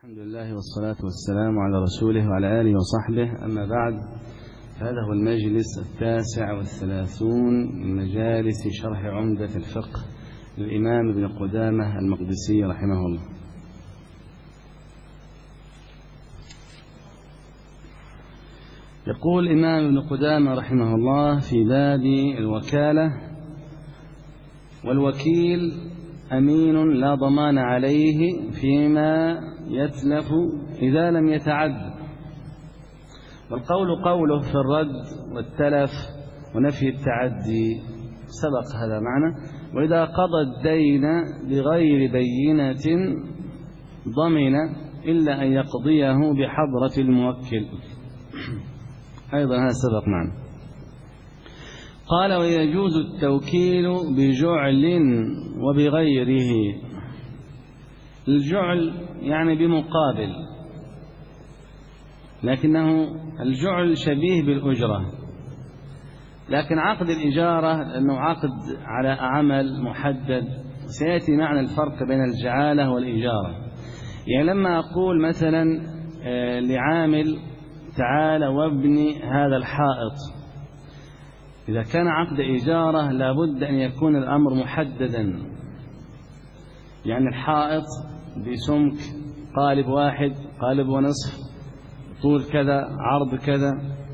الحمد لله والصلاة والسلام على رسوله وعلى آله وصحبه. أما بعد، هذا هو المجلس 39 من مجالس شرح عمدة الفقه للإمام ابن قدامة المقدسي رحمه الله. يقول الإمام ابن قدامة رحمه الله في باب الوكالة: والوكيل أمين لا ضمان عليه فيما يتلف إذا لم يتعد. والقول قوله في الرد والتلف ونفي التعدي، سبق هذا معنى. وإذا قضى الدين بغير بينة ضمن إلا أن يقضيه بحضرة الموكل، أيضا هذا سبق معنى. قال: ويجوز التوكيل بجعل وبغيره. الجعل يعني بمقابل، لكنه الجعل شبيه بالأجرة، لكن عقد الإجارة لأنه عقد على عمل محدد. سيأتي معنى الفرق بين الجعالة والإجارة. يعني لما أقول مثلا لعامل: تعال وابني هذا الحائط، إذا كان عقد إجارة لابد أن يكون الأمر محددا، يعني الحائط بسمك قالب واحد، قالب ونصف، طول كذا، عرض كذا.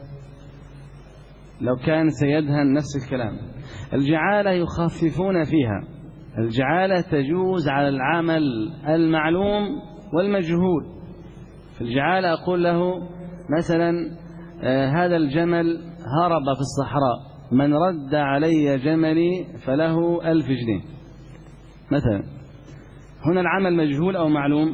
لو كان سيدهن نفس الكلام. الجعالة يخففون فيها. الجعالة تجوز على العمل المعلوم والمجهول. في الجعالة أقول له مثلا: هذا الجمل هرب في الصحراء، من رد علي جملي فله 1000 جنيه مثلا. هنا العمل مجهول أو معلوم؟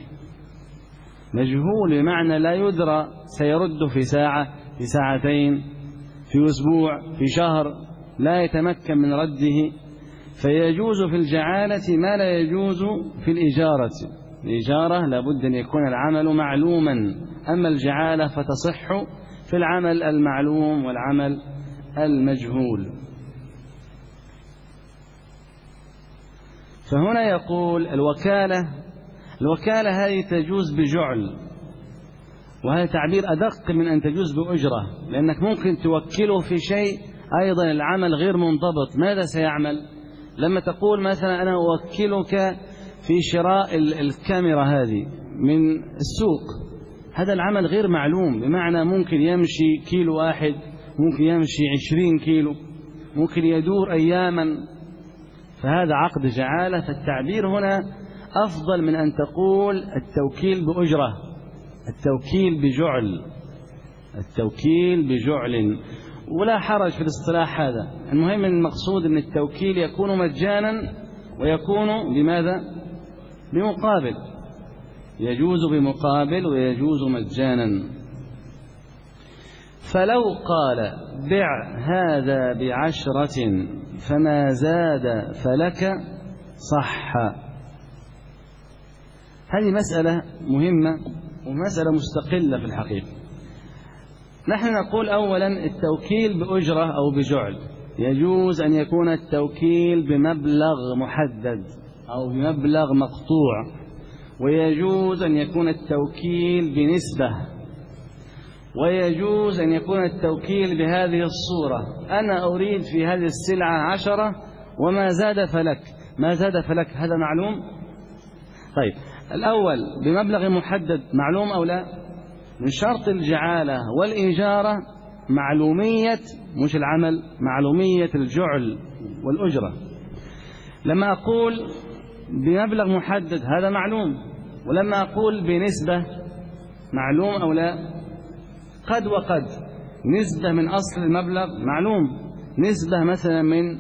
مجهول، بمعنى لا يدرى سيرد في ساعة، في ساعتين، في أسبوع، في شهر، لا يتمكن من رده. فيجوز في الجعالة ما لا يجوز في الإجارة. الإجارة لابد أن يكون العمل معلوما، أما الجعالة فتصح في العمل المعلوم والعمل المجهول. فهنا يقول الوكالة هذه تجوز بجعل، وهذا تعبير أدق من أن تجوز بأجرة، لأنك ممكن توكله في شيء أيضا العمل غير منضبط. ماذا سيعمل؟ لما تقول مثلا: أنا أوكلك في شراء الكاميرا هذه من السوق، هذا العمل غير معلوم، بمعنى ممكن يمشي كيلو واحد، ممكن يمشي 20 كيلو، ممكن يدور أياما. فهذا عقد جعالة. فالتعبير هنا أفضل من أن تقول التوكيل بأجرة، التوكيل بجعل، التوكيل بجعل، ولا حرج في الاصطلاح هذا. المهم المقصود أن التوكيل يكون مجانا ويكون بماذا؟ بمقابل. يجوز بمقابل ويجوز مجانا. فلو قال: بع هذا ب10 فما زاد فلك، صح. هذه مسألة مهمة ومسألة مستقلة في الحقيقة. نحن نقول أولا التوكيل بأجرة أو بجعل. يجوز أن يكون التوكيل بمبلغ محدد أو بمبلغ مقطوع، ويجوز أن يكون التوكيل بنسبة، ويجوز أن يكون التوكيل بهذه الصورة: أنا أريد في هذه السلعة 10 وما زاد فلك. ما زاد فلك هذا معلوم؟ طيب، الأول بمبلغ محدد معلوم أو لا؟ من شرط الجعالة والإجارة معلومية، مش العمل، معلومية الجعل والأجرة. لما أقول بمبلغ محدد هذا معلوم، ولما أقول بنسبة معلوم أو لا؟ قد وقد. نسبة من أصل المبلغ معلوم، نسبة مثلا من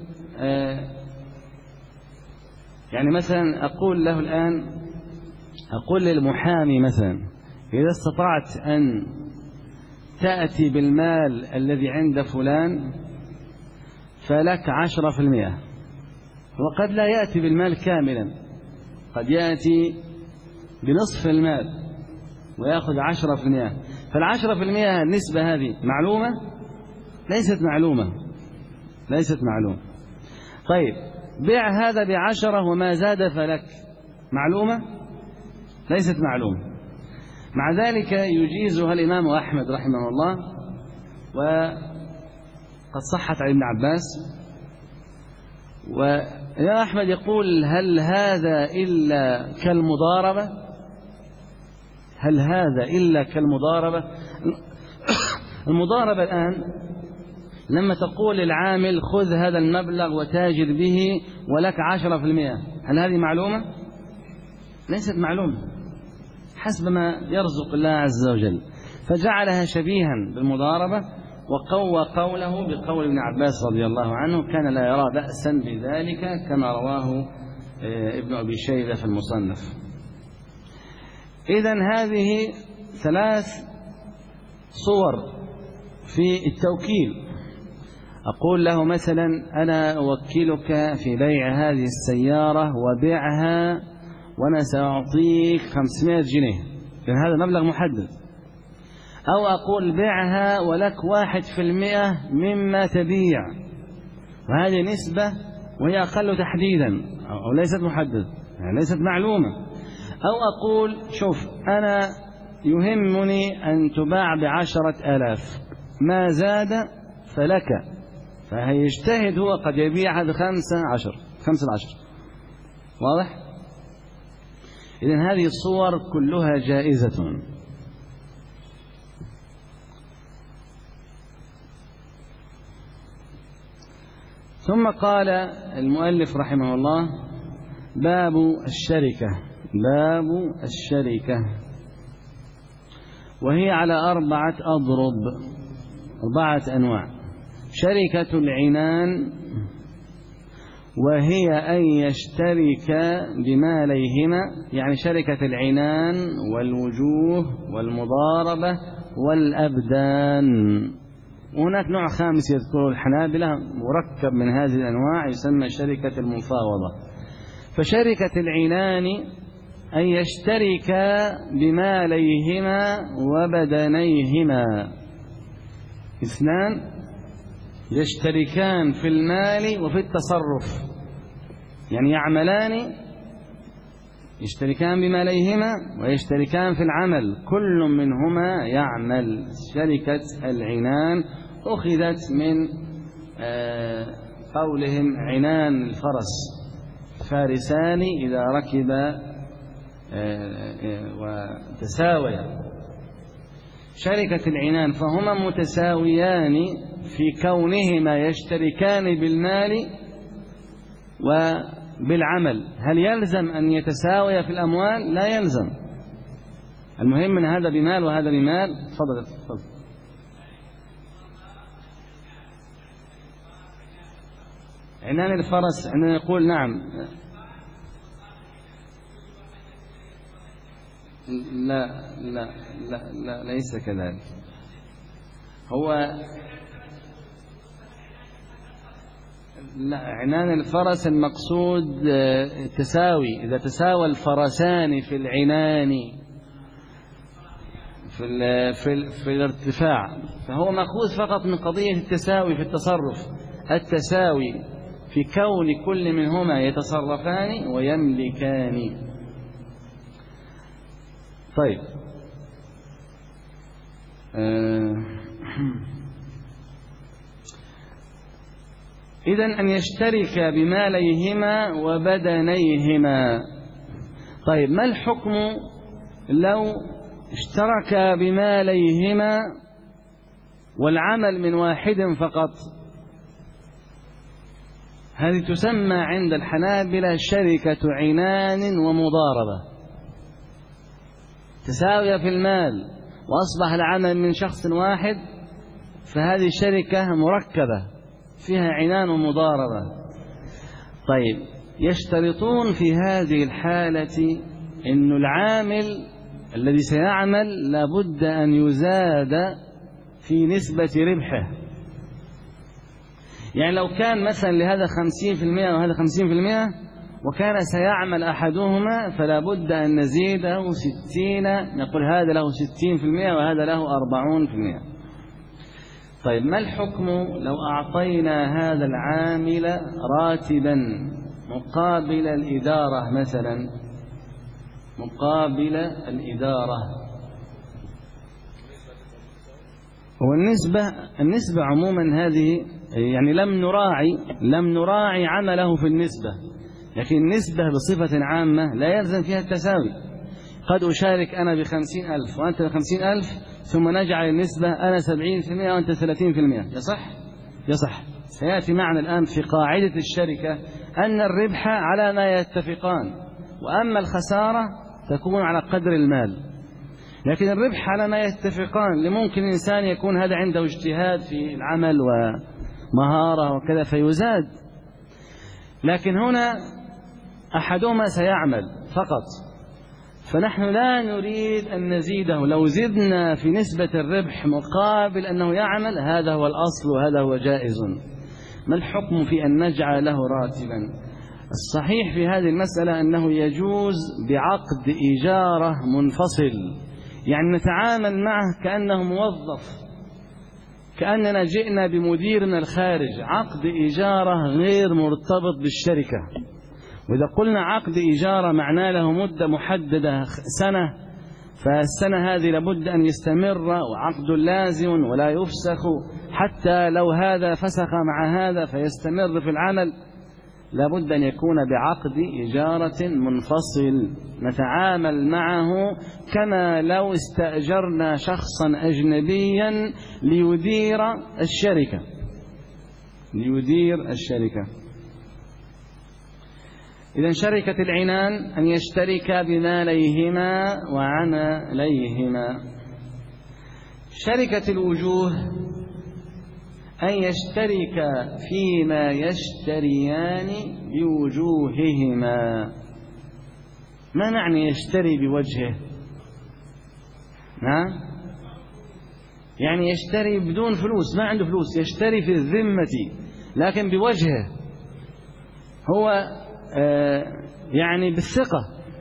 يعني مثلا أقول له الآن، أقول للمحامي مثلا: إذا استطعت أن تأتي بالمال الذي عند فلان فلك 10%. وقد لا يأتي بالمال كاملا، قد يأتي بنصف المال ويأخذ 10%. فال10% النسبة هذه معلومة؟ ليست معلومة، ليست معلومة. طيب، بيع هذا ب10 وما زاد فلك، معلومة؟ ليست معلومة. مع ذلك يجيزها الإمام أحمد رحمه الله، وقد صحت عن ابن عباس. ويا أحمد يقول: هل هذا إلا كالمضاربة؟ هل هذا إلا كالمضاربة؟ المضاربة الآن لما تقول للعامل: خذ هذا المبلغ وتاجر به ولك 10%، هل هذه معلومة؟ ليست معلومة حسب ما يرزق الله عز وجل، فجعلها شبيها بالمضاربة، وقوى قوله بقول ابن عباس رضي الله عنه: كان لا يرى بأسا بذلك، كما رواه ابن أبي شيبة في المصنف. إذن هذه 3 صور في التوكيل. أقول له مثلا: أنا أوكلك في بيع هذه السيارة وبيعها وأنا سأعطيك 500 جنيه، لأن هذا مبلغ محدد. أو أقول: بيعها ولك 1% مما تبيع، وهذه نسبة وهي أقل تحديدا أو ليست محدد، يعني ليست معلومة. أو أقول: شوف، أنا يهمني أن تباع ب10,000، ما زاد فلك، فهيجتهد هو، قد يبيعها ب15، 15. واضح؟ إذن هذه الصور كلها جائزة. ثم قال المؤلف رحمه الله: باب الشركة. باب الشركة، وهي على 4 أضرب، 4 أنواع. شركة العنان، وهي أن يشترك بماليهما، يعني شركة العنان والوجوه والمضاربة والأبدان. وهناك نوع خامس يذكره الحنابلة مركب من هذه الأنواع، يسمى شركة المفاوضة. فشركة العنان أن يشترك بماليهما وبدنيهما، 2 يشتركان في المال وفي التصرف، يعني يعملان، يشتركان بماليهما ويشتركان في العمل، كل منهما يعمل. شركة العنان أخذت من قولهم: عنان الفرس، فارسان إذا ركب وتساويا. شركة العنان فهما متساويان في كونهما يشتركان بالمال وبالعمل. هل يلزم أن يتساويا في الأموال؟ لا يلزم، المهم أن هذا بمال وهذا بمال. تفضل. عنان الفرس عندما يقول نعم، لا لا لا لا ليس كذلك. هو لا، عنان الفرس المقصود التساوي، إذا تساوى الفرسان في العنان في الارتفاع، فهو مأخوذ فقط من قضية التساوي في التصرف، التساوي في كون كل منهما يتصرفان ويملكان. طيب، إذن أن يشترك بماليهما وبدنيهما. طيب، ما الحكم لو اشترك بماليهما والعمل من واحد فقط؟ هذه تسمى عند الحنابلة شركة عنان ومضاربة، تساوي في المال وأصبح العمل من شخص واحد، فهذه شركة مركبة فيها عنان ومضاربة. طيب، يشترطون في هذه الحالة أن العامل الذي سيعمل لابد أن يزاد في نسبة ربحه. يعني لو كان مثلا لهذا 50% وهذا 50%، وكان سيعمل أحدهما، فلا بد أن نزيده 60، نقول هذا له 60% وهذا له 40%. طيب، ما الحكم لو أعطينا هذا العامل راتبا مقابل الإدارة مثلا، مقابل الإدارة، النسبة عموما هذه يعني لم نراعي عمله في النسبة، لكن النسبة بصفة عامة لا يلزم فيها التساوي. قد أشارك أنا ب50,000 وأنت ب50,000، ثم نجعل النسبة أنا 70% وأنت 30%، يصح. سيأتي معنا الآن في قاعدة الشركة أن الربح على ما يتفقان، وأما الخسارة تكون على قدر المال. لكن الربح على ما يتفقان، لممكن إنسان يكون هذا عنده اجتهاد في العمل ومهارة وكذا فيزاد، لكن هنا أحدهما سيعمل فقط، فنحن لا نريد أن نزيده. لو زدنا في نسبة الربح مقابل أنه يعمل، هذا هو الأصل وهذا هو جائز. ما الحكم في أن نجعل له راتبا؟ الصحيح في هذه المسألة أنه يجوز بعقد إجارة منفصل، يعني نتعامل معه كأنه موظف، كأننا جئنا بمديرنا الخارج، عقد إجارة غير مرتبط بالشركة. وإذا قلنا عقد إجارة معناه له مدة محددة سنة، فالسنة هذه لابد أن يستمر، وعقد لازم ولا يفسخ، حتى لو هذا فسخ مع هذا فيستمر في العمل. لابد أن يكون بعقد إجارة منفصل نتعامل معه كما لو استأجرنا شخصا أجنبيا ليدير الشركة. إذن شركة العنان أن يشترك بماليهما وعمليهما. شركة الوجوه أن يشترك فيما يشتريان بوجوههما. ما معنى يشتري بوجهه؟ يعني يشتري بدون فلوس، ما عنده فلوس، يشتري في الذمة لكن بوجهه، هو يعني بالثقة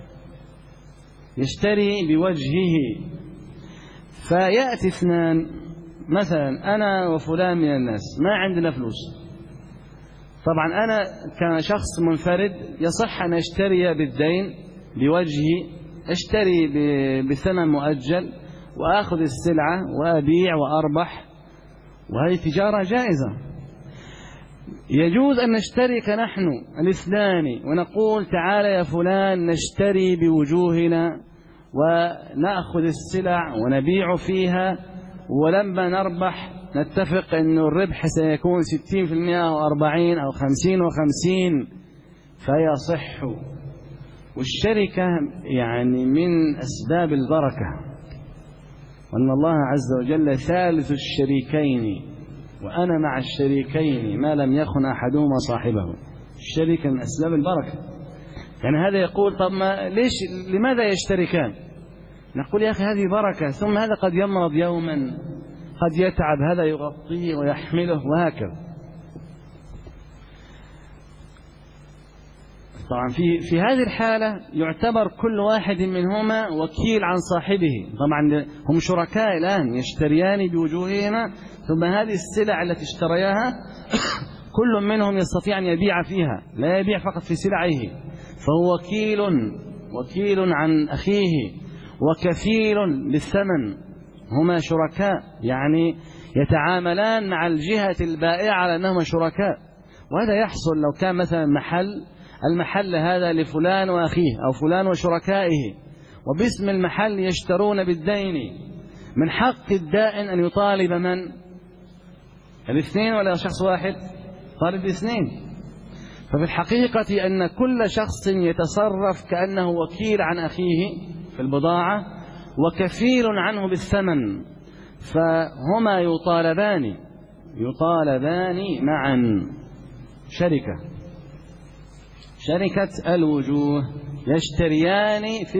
يشتري بوجهه. فيأتي اثنان مثلا، أنا وفلان من الناس ما عندنا فلوس، طبعا أنا كشخص منفرد يصح أن أشتري بالدين بوجهي، أشتري بثمن مؤجل وأخذ السلعة وأبيع وأربح، وهذه تجارة جائزة. يجوز أن نشترك نحن الاثنان ونقول تعال يا فلان نشتري بوجوهنا ونأخذ السلع ونبيع فيها، ولما نربح نتفق أن الربح سيكون 60% أو 40 أو 50 و50، فيصح. والشركة يعني من أسباب البركة، وأن الله عز وجل ثالث الشريكين، وأنا مع الشريكين ما لم يخن أحدهما صاحبه. الشركة من أسباب البركة. يعني هذا يقول طب لماذا يشتركان؟ نقول يا أخي هذه بركة، ثم هذا قد يمرض يوما، قد يتعب، هذا يغطيه ويحمله وهكذا. طبعا في هذه الحالة يعتبر كل واحد منهما وكيل عن صاحبه. طبعا هم شركاء الآن يشتريان بوجوههما، ثم هذه السلع التي اشترياها كل منهم يستطيع أن يبيع فيها، لا يبيع فقط في سلعه، فهو وكيل عن أخيه وكفيل بالثمن. هما شركاء، يعني يتعاملان مع الجهة البائعة على أنهما شركاء. وهذا يحصل لو كان مثلا المحل هذا لفلان وأخيه أو فلان وشركائه، وباسم المحل يشترون بالدين، من حق الدائن أن يطالب من؟ الاثنين ولا شخص واحد؟ طالب الاثنين. ففي الحقيقة أن كل شخص يتصرف كأنه وكيل عن أخيه في البضاعة وكفيل عنه بالثمن، فهما يطالبان معا. شركة الوجوه يشتريان في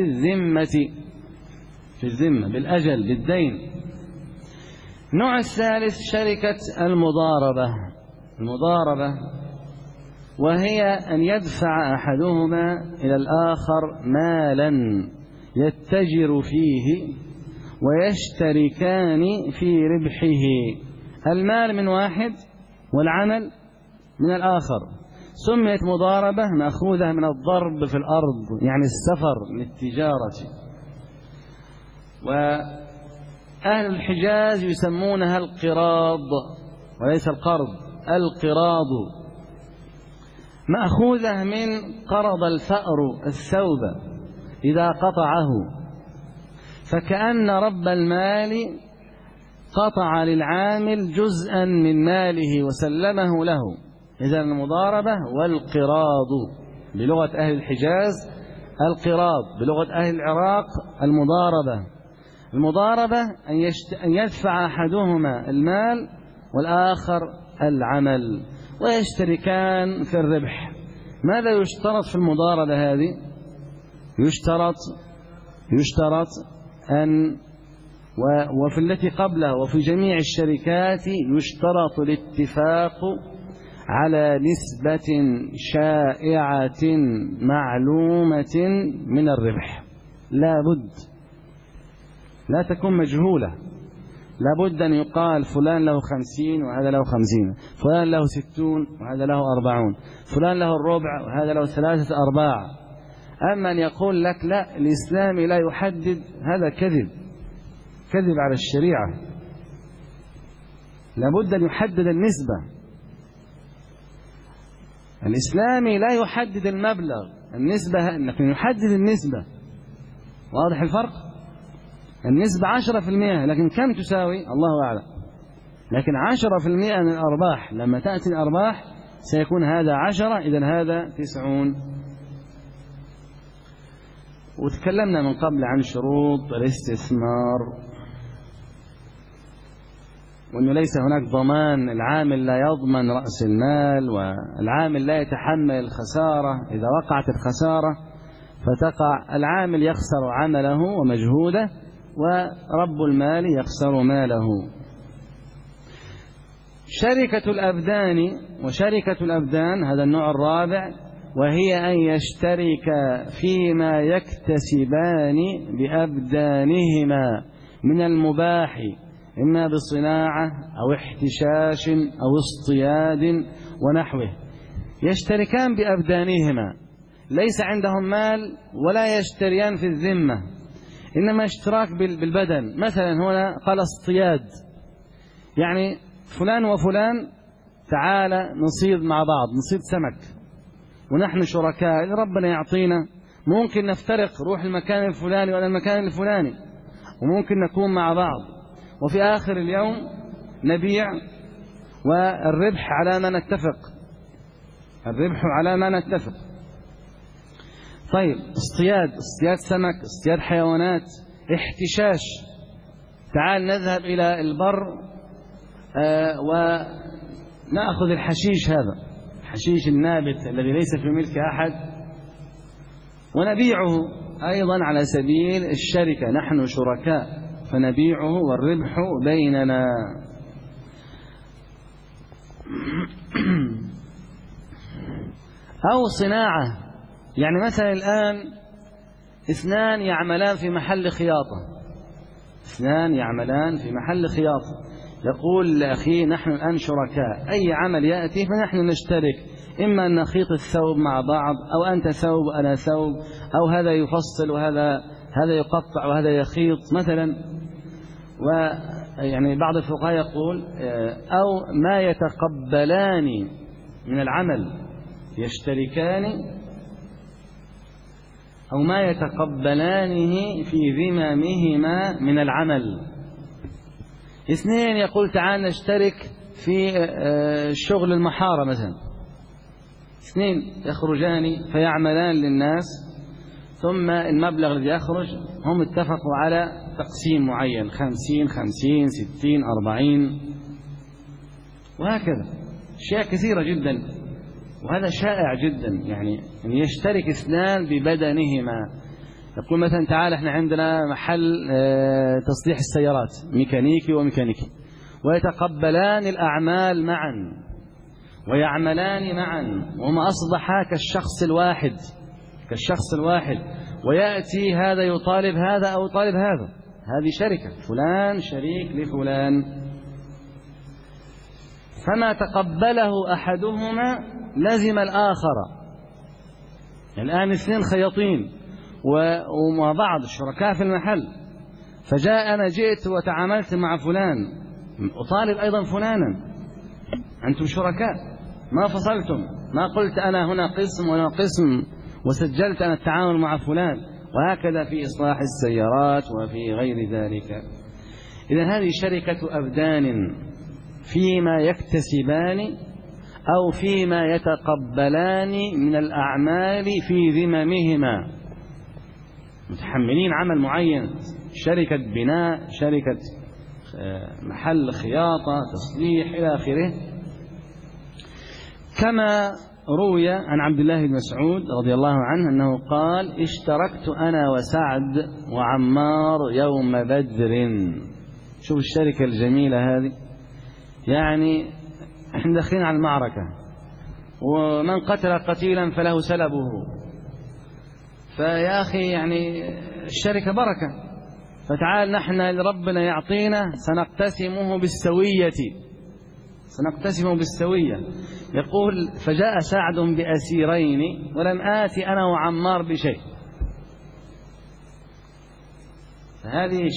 الذمة بالأجل بالدين. النوع الثالث شركة المضاربة، وهي أن يدفع أحدهما إلى الآخر مالا يتجر فيه ويشتركان في ربحه. المال من واحد والعمل من الآخر. سميت مضاربة مأخوذة من الضرب في الأرض، يعني السفر للتجارة. أهل الحجاز يسمونها القراض وليس القرض، القراض، مأخوذة من قرض الفأر الثوب إذا قطعه، فكأن رب المال قطع للعامل جزءا من ماله وسلمه له. إذن المضاربة والقراض بلغة أهل الحجاز القراض، بلغة أهل العراق المضاربة. المضاربة أن يدفع أحدهما المال والآخر العمل ويشتركان في الربح. ماذا يشترط في المضاربة هذه؟ يشترط أن وفي التي قبلها وفي جميع الشركات يشترط الاتفاق على نسبة شائعة معلومة من الربح، لا تكون مجهولة، لابد أن يقال فلان له 50 وهذا له 50، فلان له 60 وهذا له 40، فلان له الربع وهذا له 3/4. أما أن يقول لك لا الإسلام لا يحدد، هذا كذب على الشريعة. لابد أن يحدد النسبة. الإسلامي لا يحدد المبلغ، النسبة لكن يحدد النسبة. واضح الفرق؟ النسبة 10%، لكن كم تساوي الله أعلم. لكن 10% من الأرباح، لما تأتي الأرباح سيكون هذا 10، إذن هذا 90. وتكلمنا من قبل عن شروط الاستثمار، وأنه ليس هناك ضمان، العامل لا يضمن رأس المال، والعامل لا يتحمل الخسارة. إذا وقعت الخسارة فتقع العامل يخسر عمله ومجهوده، ورب المال يخسر ماله. شركة الأبدان، وشركة الأبدان هذا النوع الرابع، وهي أن يشترك فيما يكتسبان بأبدانهما من المباح، إما بصناعة أو احتشاش أو اصطياد ونحوه. يشتركان بأبدانهما، ليس عندهم مال ولا يشتريان في الذمة، إنما اشتراك بالبدن. مثلا هنا قال اصطياد، يعني فلان وفلان تعالى نصيد مع بعض، نصيد سمك ونحن شركاء، إذا ربنا يعطينا ممكن نفترق، روح المكان الفلاني ولا المكان الفلاني، وممكن نكون مع بعض، وفي آخر اليوم نبيع، والربح على ما نتفق، الربح على ما نتفق. طيب اصطياد سمك، اصطياد حيوانات، احتشاش، تعال نذهب إلى البر ونأخذ الحشيش، هذا الحشيش النابت الذي ليس في ملك أحد، ونبيعه أيضا على سبيل الشركة، نحن شركاء فنبيعه والربح بيننا. أو صناعة، يعني مثلا الآن اثنان يعملان في محل خياطة، يقول لأخيه نحن الآن شركاء، أي عمل يأتي فنحن نشترك، إما أن نخيط الثوب مع بعض، أو أنت ثوب أنا ثوب، أو هذا يفصل وهذا يقطع وهذا يخيط مثلا. ويعني بعض الفقهاء يقول أو ما يتقبلان من العمل، يشتركان أو ما يتقبلانه في ذممهما من العمل. اثنين يقول تعال نشترك في شغل المحارة مثلا، اثنين يخرجان فيعملان للناس، ثم المبلغ الذي يخرج هم اتفقوا على تقسيم معين، 50 50 60 40 وهكذا، أشياء كثيرة جدا، وهذا شائع جدا. يعني أن يشترك اثنان ببدنهما، يقول مثلا تعال احنا عندنا محل تصليح السيارات، ميكانيكي وميكانيكي، ويتقبلان الأعمال معا ويعملان معا، وهما أصبحا كالشخص الواحد، ويأتي هذا يطالب هذا أو يطالب هذا، هذه شركة، فلان شريك لفلان. فما تقبله أحدهما لزم الآخر. الآن اثنين خياطين ومع بعض شركاء في المحل، فجاء أنا جئت وتعاملت مع فلان، أطالب أيضا فلانا، أنتم شركاء ما فصلتم، ما قلت أنا هنا قسم وأنا قسم وسجلت أنا التعامل مع فلان. وهكذا في إصلاح السيارات وفي غير ذلك. إذن هذه شركة أبدان فيما يكتسبان أو فيما يتقبلان من الأعمال في ذممهما، متحملين عمل معين، شركة بناء، شركة محل خياطة، تصليح إلى آخره. كما روي عن عبد الله بن مسعود رضي الله عنه أنه قال: اشتركت أنا وسعد وعمار يوم بدر. شوف الشركة الجميلة هذه، يعني احنا داخلين على المعركة، ومن قتل قتيلا فله سلبه، فيا أخي يعني الشركة بركة، فتعال نحن ربنا يعطينا سنقتسمه بالسوية. يقول: فجاء سعد بأسيرين ولم آتي أنا وعمار بشيء. هذه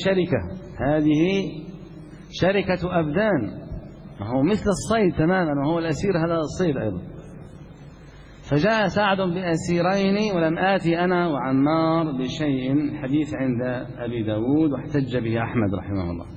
شركة أبدان، هو مثل الصيد تماما، وهو الأسير هذا الصيد أيضا. فجاء سعد بأسيرين ولم آتي أنا وعمار بشيء. حديث عند أبي داود واحتج به أحمد رحمه الله.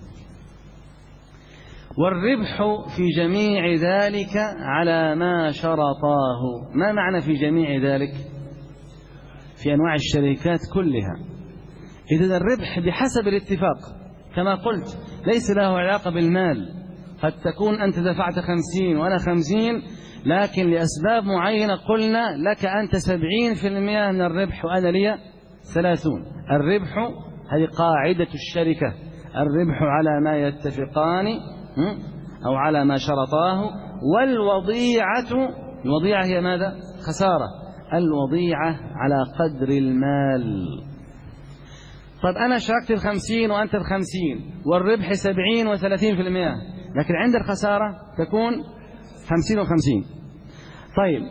والربح في جميع ذلك على ما شرطاه. ما معنى في جميع ذلك؟ في أنواع الشركات كلها. إذن الربح بحسب الاتفاق كما قلت، ليس له علاقة بالمال. قد تكون أنت دفعت 50 وأنا 50، لكن لأسباب معينة قلنا لك أنت 70% من الربح وأنا لي 30. الربح هذه قاعدة الشركة، الربح على ما يتفقان أو على ما شرطاه. الوضيعة هي ماذا؟ خسارة. الوضيعة على قدر المال. طيب أنا شاركت 50 وأنت 50 والربح 70 و30%، لكن عند الخسارة تكون 50 و50. طيب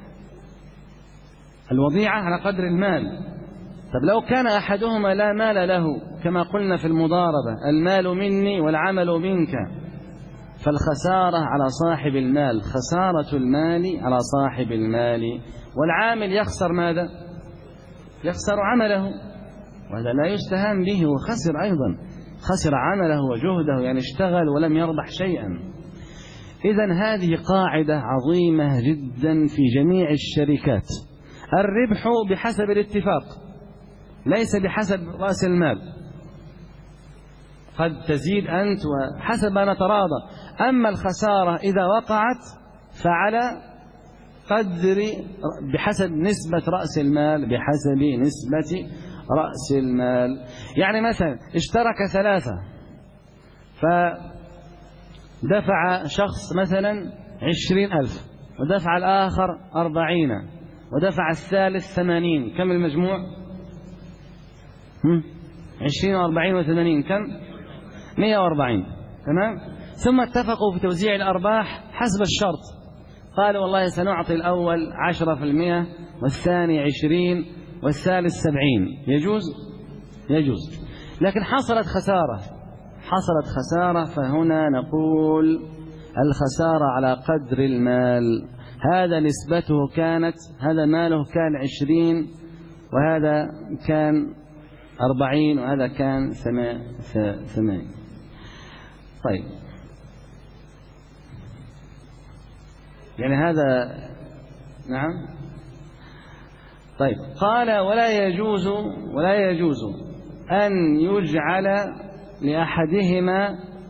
الوضيعة على قدر المال. طب لو كان أحدهما لا مال له، كما قلنا في المضاربة: المال مني والعمل منك، فالخسارة على صاحب المال، خسارة المال على صاحب المال. والعامل يخسر ماذا؟ يخسر عمله، وهذا لا يستهان به، وخسر أيضا، خسر عمله وجهده، يعني اشتغل ولم يربح شيئا. إذن هذه قاعدة عظيمة جدا في جميع الشركات. الربح بحسب الاتفاق، ليس بحسب رأس المال. قد تزيد أنت وحسب ما نتراضى. أما الخسارة إذا وقعت فعلى قدر بحسب نسبة رأس المال، بحسب نسبة رأس المال. يعني مثلا اشترك 3، فدفع شخص مثلا 20,000 ودفع الآخر 40 ودفع الثالث 80. كم المجموع؟ 20 و40 و80 كم؟ 140. تمام. ثم اتفقوا في توزيع الأرباح حسب الشرط، قالوا والله سنعطي الأول 10% والثاني 20 والثالث 70. يجوز. لكن حصلت خسارة، فهنا نقول الخسارة على قدر المال. هذا نسبته كانت، هذا ماله كان 20 وهذا كان 40 وهذا كان 8. طيب يعني هذا نعم. طيب قال: ولا يجوز أن يجعل لأحدهما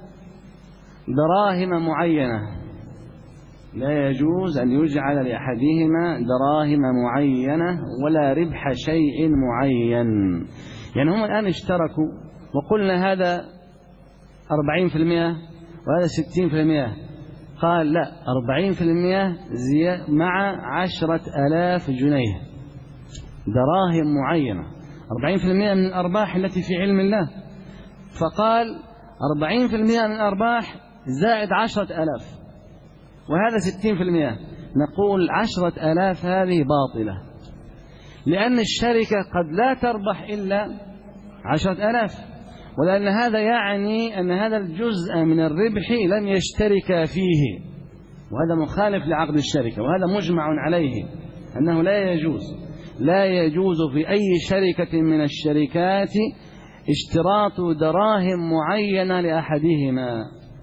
دراهم معينة. لا يجوز أن يجعل لأحدهما دراهم معينة ولا ربح شيء معين. يعني هم الآن اشتركوا وقلنا هذا 40% وهذا 60%. قال لا، 40% مع 10,000 جنيه، دراهم معينة، 40% من الأرباح التي في علم الله. فقال 40% من الأرباح زائد 10,000 وهذا 60%. نقول 10,000 هذه باطلة، لأن الشركة قد لا تربح إلا 10,000، ولأن هذا يعني أن هذا الجزء من الربح لم يشترك فيه، وهذا مخالف لعقد الشركة، وهذا مجمع عليه أنه لا يجوز في أي شركة من الشركات اشتراط دراهم معينة لأحدهما.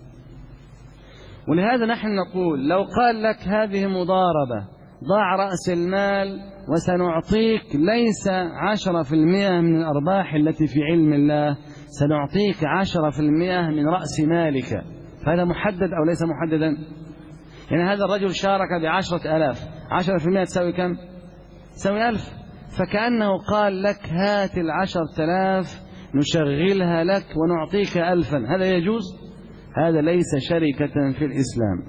ولهذا نحن نقول لو قال لك هذه مضاربة، ضع رأس المال وسنعطيك ليس 10% من الأرباح التي في علم الله، سنعطيك 10% من رأس مالك، فهذا محدد أو ليس محددا؟ يعني هذا الرجل شارك ب10,000، 10% تساوي كم؟ تساوي 1000، فكأنه قال لك هات 10,000 نشغلها لك ونعطيك 1000. هذا يجوز؟ هذا ليس شركة في الإسلام،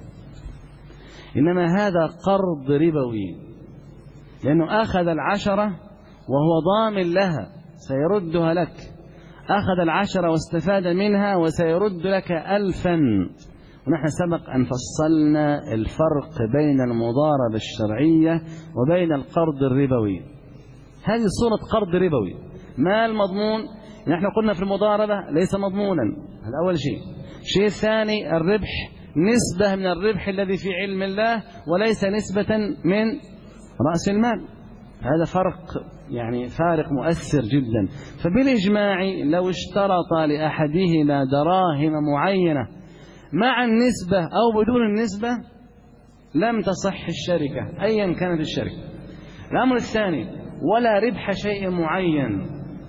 إنما هذا قرض ربوي، لأنه أخذ 10 وهو ضامن لها سيردها لك، أخذ 10 واستفاد منها وسيرد لك 1000. ونحن سبق أن فصلنا الفرق بين المضاربة الشرعية وبين القرض الربوي. هذه صورة قرض ربوي، ما المضمون؟ نحن قلنا في المضاربة ليس مضمونا، هذا أول شيء. الشيء الثاني الربح نسبة من الربح الذي في علم الله وليس نسبة من رأس المال، هذا فرق، يعني فارق مؤثر جدا. فبالإجماع لو اشترط لأحدهما دراهم معينة مع النسبة أو بدون النسبة لم تصح الشركة أيا كانت الشركة. الأمر الثاني ولا ربح شيء معين،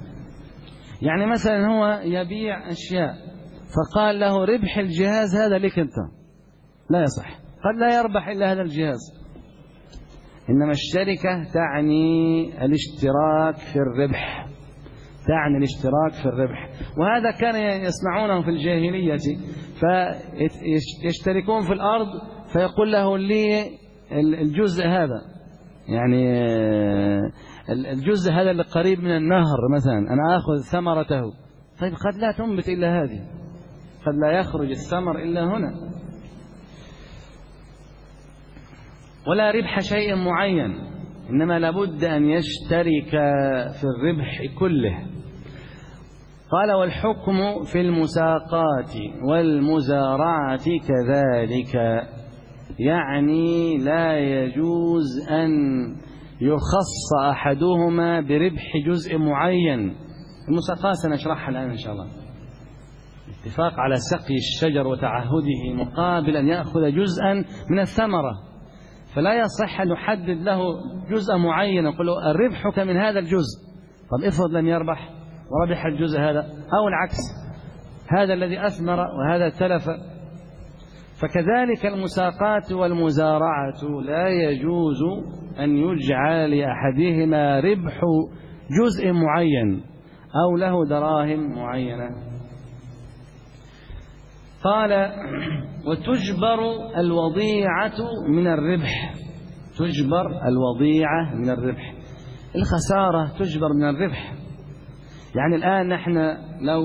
يعني مثلا هو يبيع أشياء فقال له ربح الجهاز هذا لك أنت، لا يصح، قد لا يربح إلا هذا الجهاز. إنما الشركة تعني الاشتراك في الربح، تعني الاشتراك في الربح. وهذا كان يصنعونه في الجاهلية، فيشتركون في الأرض فيقول له لي الجزء هذا، يعني الجزء هذا اللي قريب من النهر مثلا أنا أخذ ثمرته. طيب قد لا تنبت إلا هذه، قد لا يخرج الثمر إلا هنا. ولا ربح شيء معين، إنما لابد أن يشترك في الربح كله. قال والحكم في المساقات والمزارعة كذلك، يعني لا يجوز أن يخص أحدهما بربح جزء معين. المساقات سنشرحها الآن إن شاء الله، اتفاق على سقي الشجر وتعهده مقابل أن يأخذ جزءا من الثمرة، فلا يصح أن يحدد له جزء معين يقول له ربحك من هذا الجزء. طب افرض لم يربح وربح الجزء هذا، أو العكس، هذا الذي أثمر وهذا تلف. فكذلك المساقات والمزارعة لا يجوز أن يجعل لأحدهما ربح جزء معين أو له دراهم معينة. قال وتجبر الوضيعة من الربح، تجبر الوضيعة من الربح، الخسارة تجبر من الربح. يعني الآن نحن لو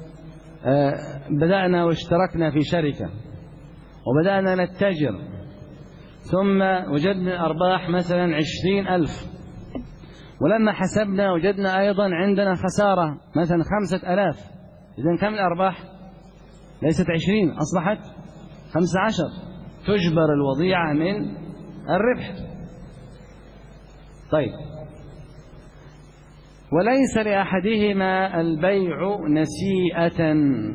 بدأنا واشتركنا في شركة وبدأنا نتجر، ثم وجدنا أرباح مثلا 20,000، ولما حسبنا وجدنا أيضا عندنا خسارة مثلا 5,000، إذن كم الأرباح؟ ليست 20، أصبحت 15. تجبر الوضيعة من الربح. طيب وليس لأحدهما البيع نسيئة.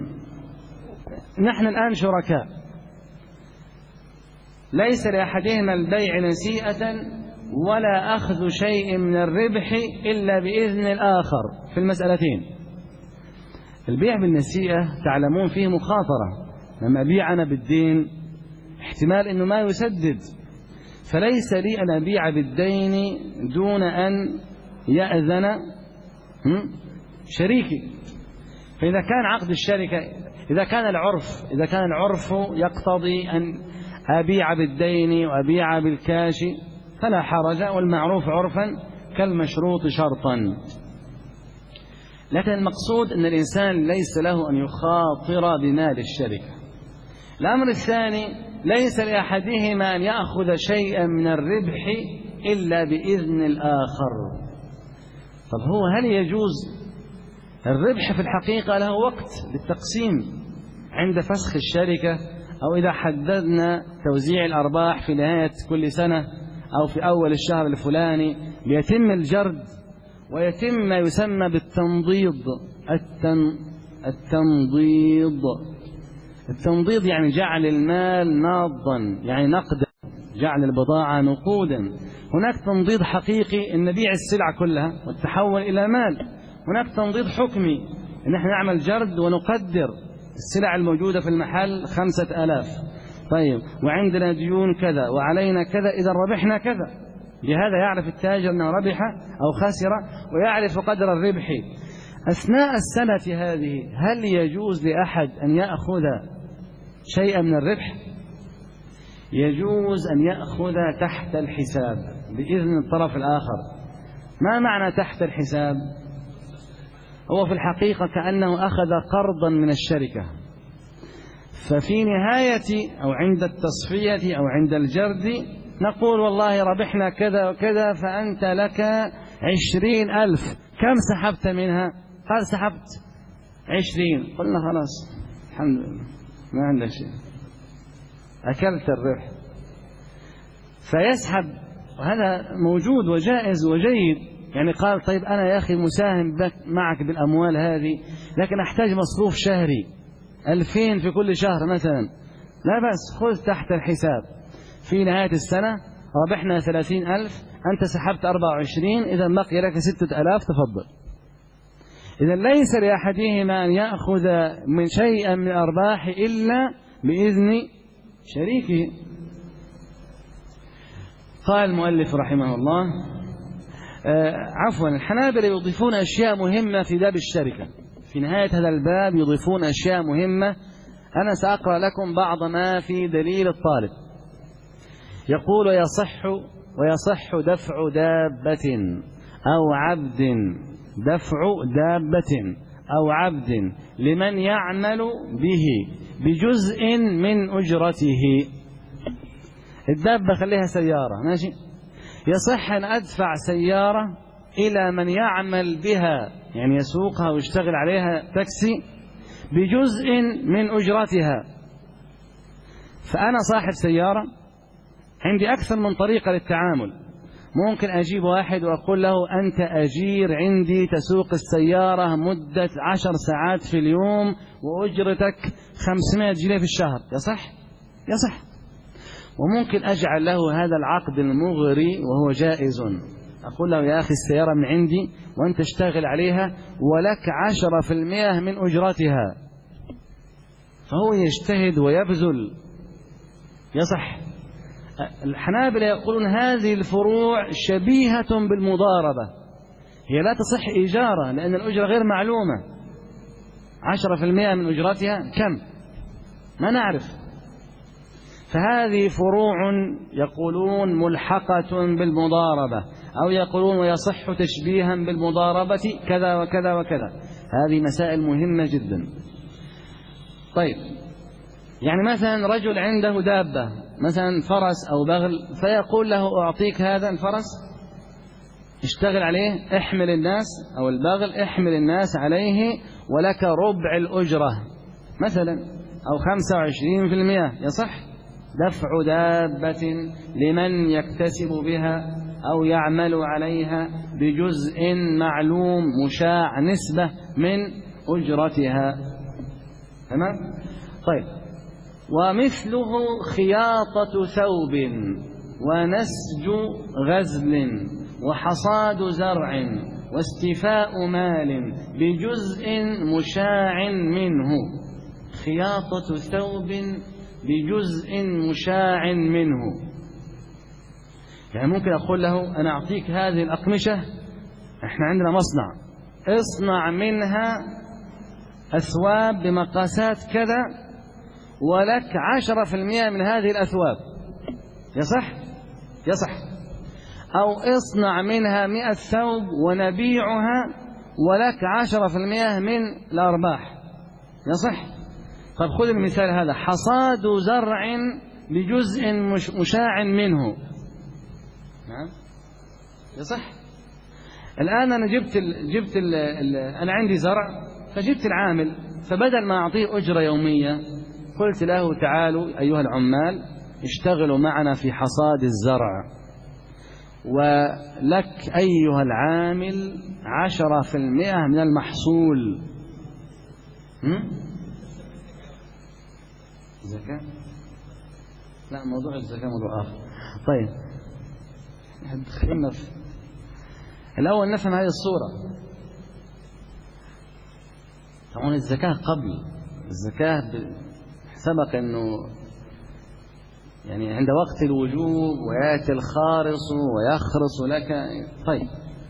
نحن الآن شركاء، ليس لأحدهما البيع نسيئة ولا أخذ شيء من الربح إلا بإذن الآخر في المسألتين. البيع بالنسيئة تعلمون فيه مخاطرة، لما أبيع أنا بالدين احتمال أنه ما يسدد، فليس لي أن أبيع بالدين دون أن يأذن شريكي. فإذا كان عقد الشركة، إذا كان العرف يقتضي أن أبيع بالدين وأبيع بالكاش فلا حرج، والمعروف عرفا كالمشروط شرطا. لكن المقصود أن الإنسان ليس له أن يخاطر بمال الشركة. الأمر الثاني ليس لأحدهما أن يأخذ شيئا من الربح إلا بإذن الآخر. طب هو هل يجوز الربح في الحقيقة له وقت للتقسيم عند فسخ الشركة، أو إذا حددنا توزيع الأرباح في نهاية كل سنة أو في أول الشهر الفلاني بيتم الجرد ويتم ما يسمى بالتنضيض. التنضيض يعني جعل المال ناضا، يعني نقدا، جعل البضاعة نقودا. هناك تنضيض حقيقي أن نبيع السلعة كلها والتحول إلى مال. هناك تنضيض حكمي أن احنا نعمل جرد ونقدر السلع الموجودة في المحل 5000، طيب وعندنا ديون كذا وعلينا كذا، إذا ربحنا كذا. بهذا يعرف التاجر أنه ربح أو خسر ويعرف قدر الربح. أثناء السنة هذه هل يجوز لأحد أن يأخذ شيئا من الربح؟ يجوز أن يأخذ تحت الحساب بإذن الطرف الآخر. ما معنى تحت الحساب؟ هو في الحقيقة كأنه أخذ قرضا من الشركة، ففي نهاية أو عند التصفية أو عند الجرد نقول والله ربحنا كذا وكذا، فأنت لك 20,000. كم سحبت منها؟ قال سحبت 20. قلنا خلاص الحمد لله ما عندك شيء، أكلت الربح. فيسحب، وهذا موجود وجائز وجيد. يعني قال طيب أنا يا أخي مساهم معك بالأموال هذه، لكن أحتاج مصروف شهري 2000 في كل شهر مثلا، لا بأس خذ تحت الحساب. في نهاية السنة ربحنا 30,000، أنت سحبت 24، إذا بقي لك 6,000، تفضل. إذا ليس لأحدهما أن يأخذ من شيئا من الأرباح إلا بإذن شريكه. قال المؤلف رحمه الله الحنابلة يضيفون أشياء مهمة في باب الشركة. في نهاية هذا الباب يضيفون أشياء مهمة. أنا سأقرأ لكم بعض ما في دليل الطالب. يقول ويصح دفع دابة أو عبد، دفع دابة أو عبد لمن يعمل به بجزء من أجرته. الدابة خليها سيارة، ماشي، يصح أن أدفع سيارة إلى من يعمل بها، يعني يسوقها ويشتغل عليها تاكسي، بجزء من أجرتها. فأنا صاحب سيارة، عندي أكثر من طريقة للتعامل. ممكن أجيب واحد وأقول له أنت أجير عندي تسوق السيارة مدة 10 ساعات في اليوم وأجرتك 500 جنيه في الشهر. يصح؟ يصح. وممكن أجعل له هذا العقد المغري وهو جائز. أقول له يا أخي السيارة من عندي وأنت اشتغل عليها ولك 10% من أجرتها، فهو يجتهد ويبذل. يصح. الحنابلة يقولون هذه الفروع شبيهة بالمضاربة، هي لا تصح إيجارة لأن الأجرة غير معلومة. 10% من أجرتها كم؟ ما نعرف. فهذه فروع يقولون ملحقة بالمضاربة، أو يقولون ويصح تشبيها بالمضاربة كذا وكذا وكذا. هذه مسائل مهمة جدا. طيب، يعني مثلا رجل عنده دابة، مثلا فرس أو بغل، فيقول له أعطيك هذا الفرس اشتغل عليه، احمل الناس، أو البغل احمل الناس عليه ولك ربع الأجرة مثلا، أو 25%. يصح دفع دابة لمن يكتسب بها أو يعمل عليها بجزء معلوم مشاع نسبة من أجرتها. تمام؟ طيب، ومثله خياطة ثوب ونسج غزل وحصاد زرع واستيفاء مال بجزء مشاع منه. خياطة ثوب بجزء مشاع منه، يعني ممكن أقول له أنا أعطيك هذه الأقمشة، إحنا عندنا مصنع، اصنع منها أثواب بمقاسات كذا ولك 10% من هذه الأثواب. يصح؟ يصح. أو اصنع منها 100 ثوب ونبيعها ولك 10% من الأرباح. يصح؟ طب خذ المثال هذا، حصاد زرع بجزء مشاع منه. نعم، يصح. الآن أنا أنا عندي زرع، فجبت العامل، فبدل ما أعطيه أجرة يومية قلت له تعالوا أيها العمال اشتغلوا معنا في حصاد الزرع، ولك أيها العامل 10% من المحصول. زكاة؟ لا، موضوع الزكاة موضوع آخر. طيب دخلنا في الأول نفهم هذه الصورة. طبعا الزكاة قبل الزكاة سبق أنه يعني عند وقت الوجوب ويأتي الخارص ويخرص لك. طيب،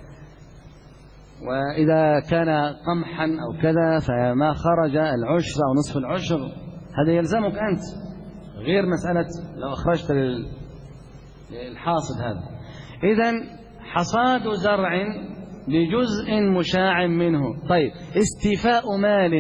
وإذا كان قمحا أو كذا فما خرج العشر أو نصف العشر هذا يلزمك أنت، غير مسألة لو أخرجت للحاصد هذا. إذن حصاد زرع بجزء مشاع منه. طيب، استيفاء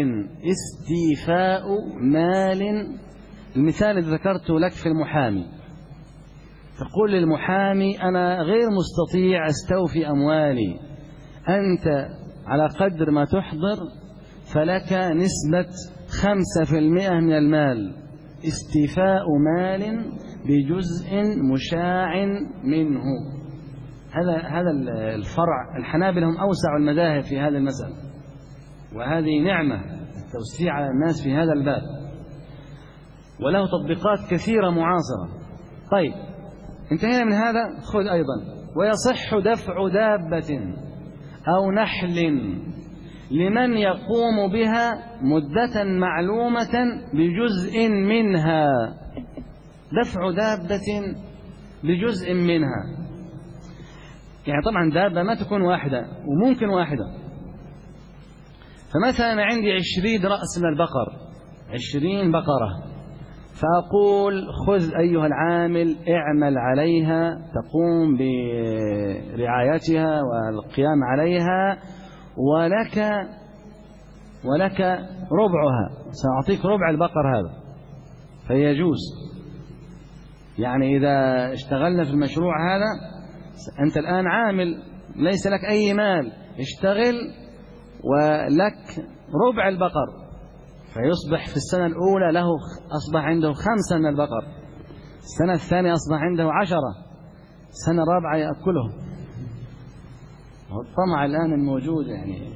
مال. المثال الذي ذكرته لك في المحامي، تقول للمحامي أنا غير مستطيع أستوفي أموالي، أنت على قدر ما تحضر فلك نسبة 5% من المال. استيفاء مال بجزء مشاع منه. هذا الفرع. الحنابلة هم أوسع المذاهب في هذا المسألة، وهذه نعمة التوسيع على الناس في هذا الباب، وله تطبيقات كثيرة معاصرة. طيب، انتهينا من هذا. خذ أيضا ويصح دفع دابة أو نحل لمن يقوم بها مدة معلومة بجزء منها. دفع دابة بجزء منها، يعني طبعا دابة ما تكون واحدة، وممكن واحدة. فمثلا عندي 20 رأس من البقر، 20 بقرة، فأقول خذ أيها العامل اعمل عليها، تقوم برعايتها والقيام عليها، ولك ربعها، سأعطيك ربع البقر هذا. فيجوز، يعني إذا اشتغلنا في المشروع هذا، أنت الآن عامل ليس لك أي مال، اشتغل ولك ربع البقر، فيصبح في السنة الأولى له أصبح عنده 5 من البقر، السنة الثانية أصبح عنده 10، السنة الرابعة يأكله. والطمع الآن الموجود يعني.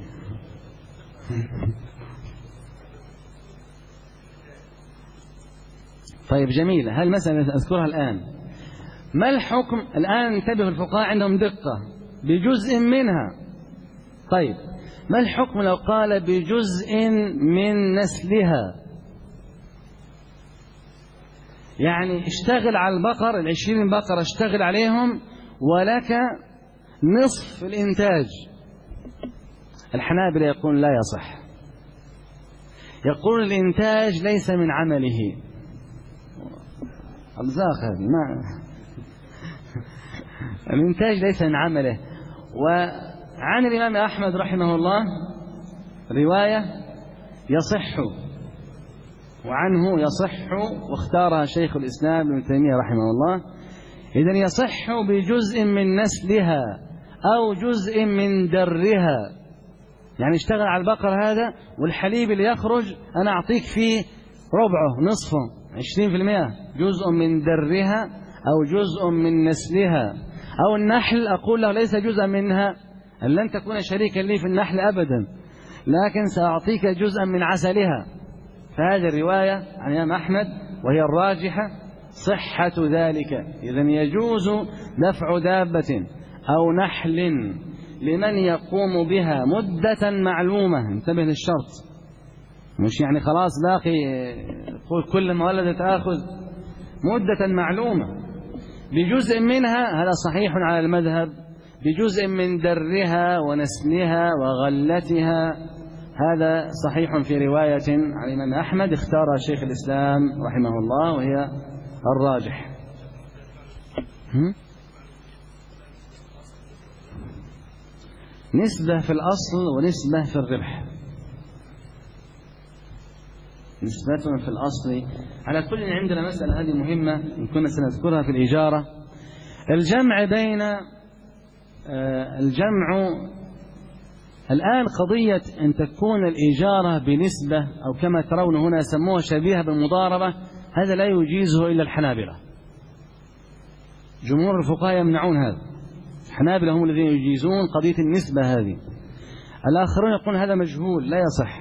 طيب جميل، هل مثلا أذكرها الآن؟ ما الحكم الآن؟ انتبهوا، الفقهاء عندهم دقة بجزء منها. طيب، ما الحكم لو قال بجزء من نسلها؟ يعني اشتغل على البقر، 20 بقرة اشتغل عليهم ولك نصف الإنتاج. الحنابلة يقول لا يصح، يقول الإنتاج ليس من عمله. أرزاق هذه ما الإنتاج ليس من عمله. وعن الإمام أحمد رحمه الله رواية يصح، وعنه يصح، واختارها شيخ الإسلام ابن تيمية رحمه الله. إذن يصح بجزء من نسلها أو جزء من درها، يعني اشتغل على البقر هذا، والحليب اللي يخرج أنا أعطيك فيه ربعه، نصفه، 20%، جزء من درها أو جزء من نسلها. أو النحل أقول له ليس جزء منها، أن لن تكون شريكا لي في النحل أبدا، لكن سأعطيك جزءا من عسلها. فهذه الرواية عن الإمام أحمد وهي الراجحة صحة ذلك. إذن يجوز دفع دابة أو نحل لمن يقوم بها مدة معلومة. انتبه للشرط، مش يعني خلاص باقي كل ما ولدت آخذ، مدة معلومة بجزء منها. هذا صحيح على المذهب، بجزء من درها ونسلها وغلتها، هذا صحيح في رواية عن الإمام أحمد اختارها شيخ الإسلام رحمه الله وهي الراجح. نسبة في الأصل ونسبة في الربح. نسبة في الأصل على كل. عندنا مسألة هذه مهمة إن كنا سنذكرها في الإجارة، الجمع بين الجمع الآن قضية أن تكون الإجارة بنسبة أو كما ترون هنا سموها شبيهة بالمضاربة، هذا لا يجيزه إلا الحنابلة. جمهور الفقهاء يمنعون هذا، الحنابلة هم الذين يجيزون قضية النسبة هذه، الآخرون يقولون هذا مجهول لا يصح.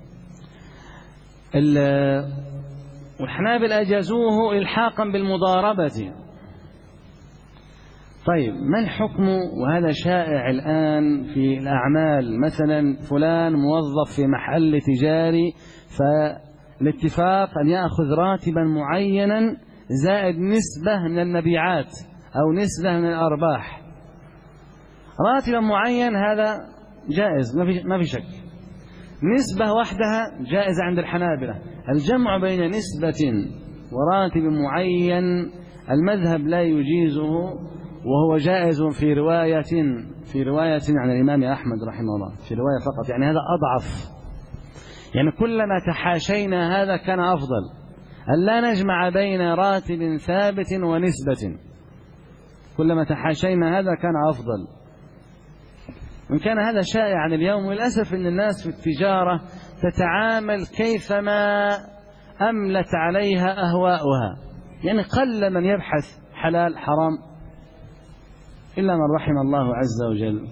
والحنابلة أجازوه إلحاقا بالمضاربة. طيب ما الحكم؟ وهذا شائع الآن في الأعمال، مثلا فلان موظف في محل تجاري، فالاتفاق أن يأخذ راتبا معينا زائد نسبة من المبيعات أو نسبة من الأرباح. راتبا معين هذا جائز ما في شك، نسبة وحدها جائزة عند الحنابلة. الجمع بين نسبة وراتب معين المذهب لا يجيزه، وهو جائز في رواية عن الإمام أحمد رحمه الله، في رواية فقط، يعني هذا أضعف. يعني كلما تحاشينا هذا كان أفضل، أن لا نجمع بين راتب ثابت ونسبة، كلما تحاشينا هذا كان أفضل. وإن كان هذا شائعا اليوم، وللأسف أن الناس في التجارة تتعامل كيفما أملت عليها أهواؤها، يعني قل من يبحث حلال حرام إلا من رحم الله عز وجل.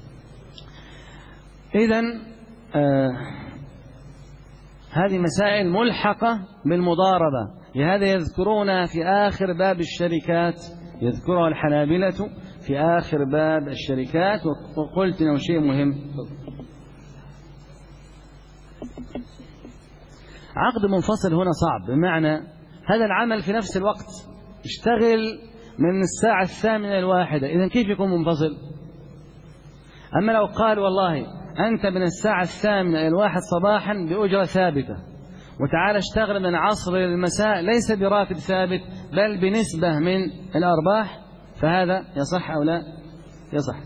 إذن هذه مسائل ملحقة بالمضاربة، لهذا يذكرونها في آخر باب الشركات، يذكرها الحنابلة في آخر باب الشركات. وقلت إنه شيء مهم، عقد منفصل هنا صعب، بمعنى هذا العمل في نفس الوقت اشتغل من الساعة 8:01، إذن كيف يكون منفصل؟ أما لو قال والله أنت من الساعة 8:01 صباحا بأجرة ثابتة، وتعالى اشتغل من العصر للمساء ليس براتب ثابت بل بنسبة من الأرباح، فهذا يصح أو لا يصح؟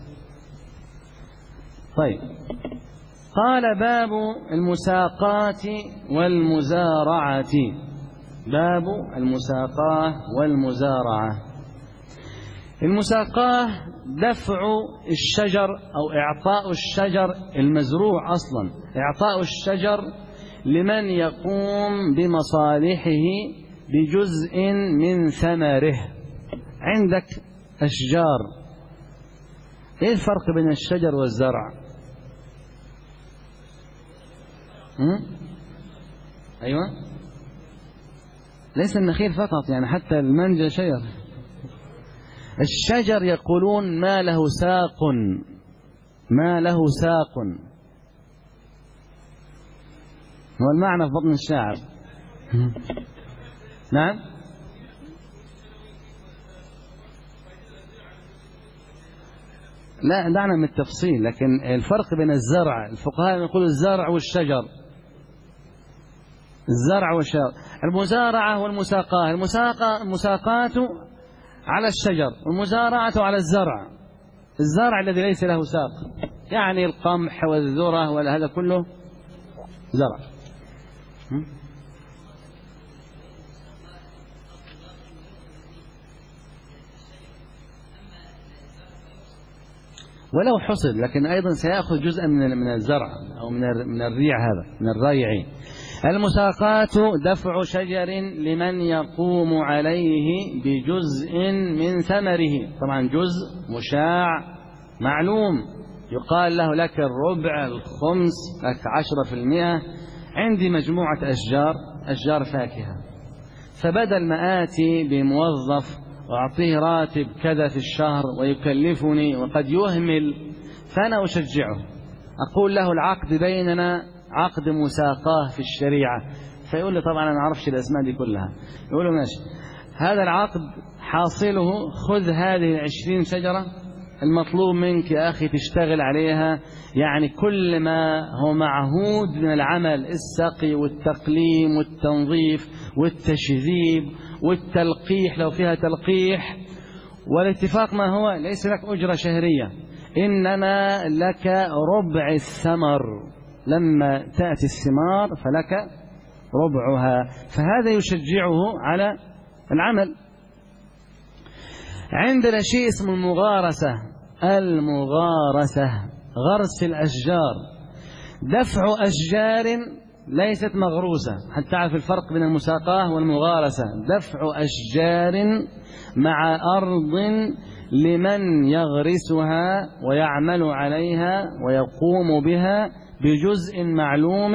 طيب، قال باب المساقات والمزارعة. باب المساقات والمزارعة. المساقاه دفع الشجر أو إعطاء الشجر المزروع، أصلا إعطاء الشجر لمن يقوم بمصالحه بجزء من ثمره. عندك أشجار، إيه الفرق بين الشجر والزرع؟ أيوة، ليس النخيل فقط، يعني حتى المانجا شجر. الشجر يقولون ما له ساق، ما له ساق، هو المعنى في بطن الشاعر. نعم، لا دعنا من التفصيل، لكن الفرق بين الزرع، الفقهاء يقولوا الزرع والشجر، الزرع والشجر. المزارعة والمساقاة، المساقات على الشجر والمزارعة على الزرع، الزرع الذي ليس له ساق، يعني القمح والذرة وهذا كله زرع. ولو حصد، لكن أيضا سيأخذ جزءا من الزرع أو من الريع، هذا من الريع. المساقات دفع شجر لمن يقوم عليه بجزء من ثمره، طبعا جزء مشاع معلوم، يقال له لك الربع، الخمس، لك 10%. عندي مجموعة أشجار فاكهة، فبدل ما آتي بموظف وأعطيه راتب كذا في الشهر ويكلفني وقد يهمل، فأنا أشجعه، أقول له العقد بيننا عقد مساقاه في الشريعة. فيقول لي طبعا أنا أعرفش الأسماء دي كلها، يقول له ماشي، هذا العقد حاصله خذ هذه 20 شجرة، المطلوب منك يا أخي تشتغل عليها، يعني كل ما هو معهود من العمل، السقي والتقليم والتنظيف والتشذيب والتلقيح لو فيها تلقيح. والاتفاق ما هو؟ ليس لك أجرة شهرية، إنما لك ربع الثمر، لما تأتي الثمار فلك ربعها، فهذا يشجعه على العمل. عندنا شيء اسمه المغارسة. المغارسة غرس الأشجار. دفع أشجار ليست مغروسة، حتى تعرف الفرق بين المساقاة والمغارسة. دفع أشجار مع أرض لمن يغرسها ويعمل عليها ويقوم بها بجزء معلوم